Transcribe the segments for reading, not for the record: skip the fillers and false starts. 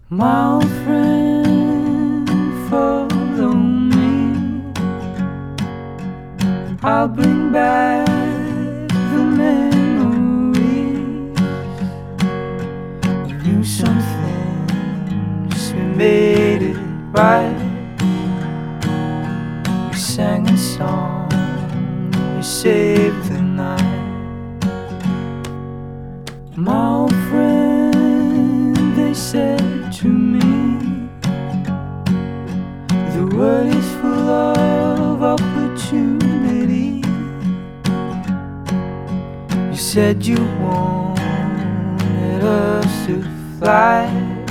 My old friend, follow me. I'll bring back the memories. We knew some things, we made it right. We sang a song, we saved the night. My old friend, they said to me, the world is full of opportunity. You said you wanted us to fly,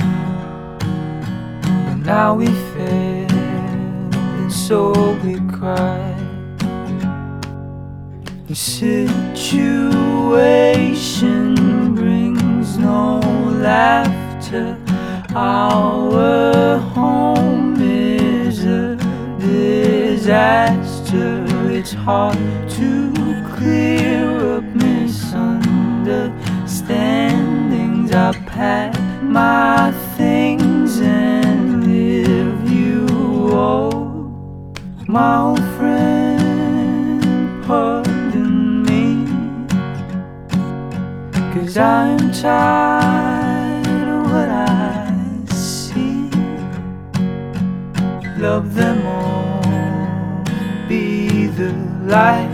but now we failed and so we cry. The situation brings no laughter. Our home is a disaster. It's hard to clear up misunderstandings. I pack my things and leave you all. My old friend, pardon me, 'cause I am tired of what I see. Love them all, be the light.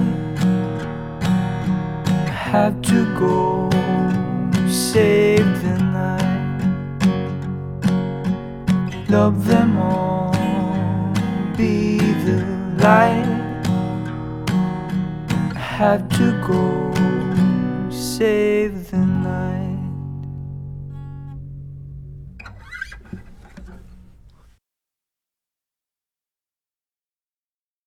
I have to go save the night. Love them all, be the light. I have to go save the night.